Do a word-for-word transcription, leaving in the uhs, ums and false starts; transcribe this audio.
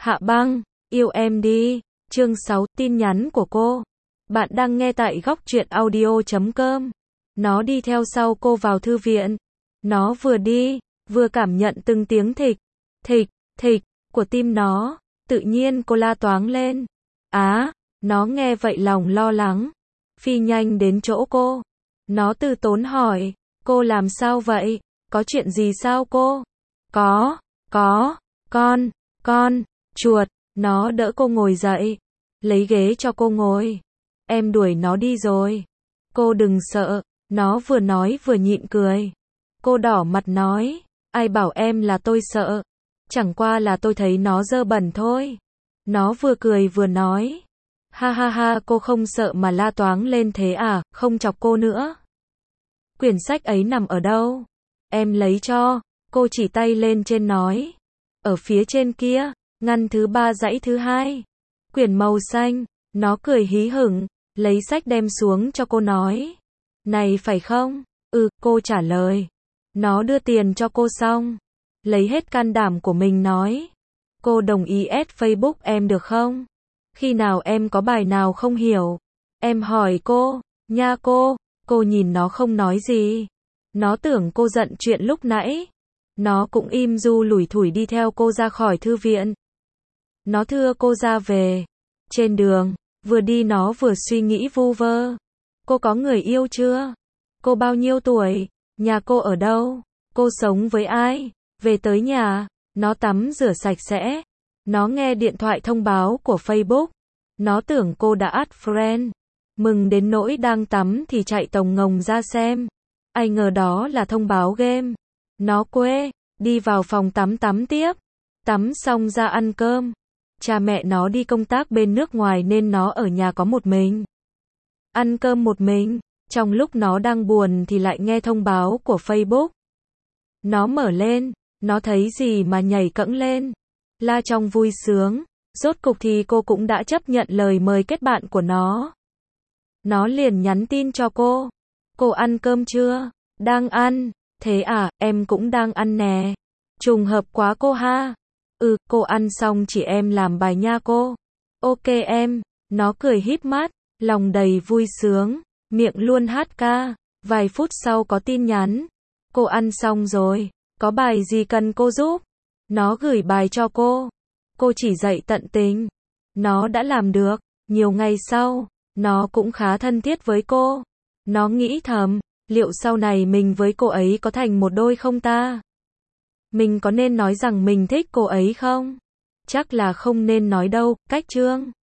Hạ băng, yêu em đi. Chương sáu, tin nhắn của cô. Bạn đang nghe tại góc truyện audio chấm com. Nó đi theo sau cô vào thư viện. Nó vừa đi, vừa cảm nhận từng tiếng thịch, thịch, thịch của tim nó. Tự nhiên cô la toáng lên. Á, nó nghe vậy lòng lo lắng. Phi nhanh đến chỗ cô. Nó từ tốn hỏi, cô làm sao vậy? Có chuyện gì sao cô? Có, có, con, con, chuột. Nó đỡ cô ngồi dậy, lấy ghế cho cô ngồi. Em đuổi nó đi rồi. Cô đừng sợ. Nó vừa nói vừa nhịn cười. Cô đỏ mặt nói, ai bảo em là tôi sợ. Chẳng qua là tôi thấy nó dơ bẩn thôi. Nó vừa cười vừa nói, ha ha ha, cô không sợ mà la toáng lên thế à, không chọc cô nữa. Quyển sách ấy nằm ở đâu? Em lấy cho. Cô chỉ tay lên trên nói. Ở phía trên kia, ngăn thứ ba dãy thứ hai. Quyển màu xanh. Nó cười hí hửng, lấy sách đem xuống cho cô nói. Này phải không? Ừ, cô trả lời. Nó đưa tiền cho cô xong, lấy hết can đảm của mình nói. Cô đồng ý add Facebook em được không? Khi nào em có bài nào không hiểu, em hỏi cô, nha cô. Cô nhìn nó không nói gì. Nó tưởng cô giận chuyện lúc nãy. Nó cũng im du lủi thủi đi theo cô ra khỏi thư viện. Nó thưa cô ra về. Trên đường, vừa đi nó vừa suy nghĩ vu vơ. Cô có người yêu chưa? Cô bao nhiêu tuổi? Nhà cô ở đâu? Cô sống với ai? Về tới nhà, nó tắm rửa sạch sẽ. Nó nghe điện thoại thông báo của Facebook. Nó tưởng cô đã add friend. Mừng đến nỗi đang tắm thì chạy tồng ngồng ra xem. Ai ngờ đó là thông báo game. Nó quê, đi vào phòng tắm tắm tiếp. Tắm xong ra ăn cơm. Cha mẹ nó đi công tác bên nước ngoài nên nó ở nhà có một mình. Ăn cơm một mình. Trong lúc nó đang buồn thì lại nghe thông báo của Facebook. Nó mở lên, nó thấy gì mà nhảy cẫng lên. La trong vui sướng. Rốt cục thì cô cũng đã chấp nhận lời mời kết bạn của nó. Nó liền nhắn tin cho cô. Cô ăn cơm chưa? Đang ăn. Thế à, em cũng đang ăn nè. Trùng hợp quá cô ha. Ừ, cô ăn xong chỉ em làm bài nha cô. Ok em. Nó cười híp mắt, lòng đầy vui sướng, miệng luôn hát ca. Vài phút sau có tin nhắn. Cô ăn xong rồi, có bài gì cần cô giúp? Nó gửi bài cho cô. Cô chỉ dạy tận tình. Nó đã làm được. Nhiều ngày sau, nó cũng khá thân thiết với cô. Nó nghĩ thầm, liệu sau này mình với cô ấy có thành một đôi không ta? Mình có nên nói rằng mình thích cô ấy không? Chắc là không nên nói đâu. Cách chương